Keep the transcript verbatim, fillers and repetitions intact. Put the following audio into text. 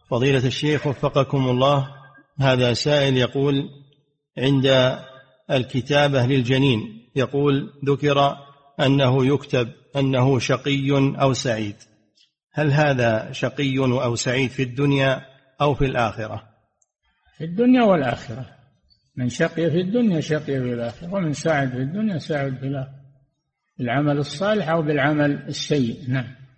فضيلة الشيخ وفقكم الله، هذا سائل يقول: عند الكتابة للجنين يقول ذكر أنه يكتب أنه شقي أو سعيد، هل هذا شقي أو سعيد في الدنيا أو في الآخرة؟ في الدنيا والآخرة، من شقي في الدنيا شقي في الآخرة، ومن سعد في الدنيا سعد في الآخرة، بالعمل الصالح أو بالعمل السيء. نعم.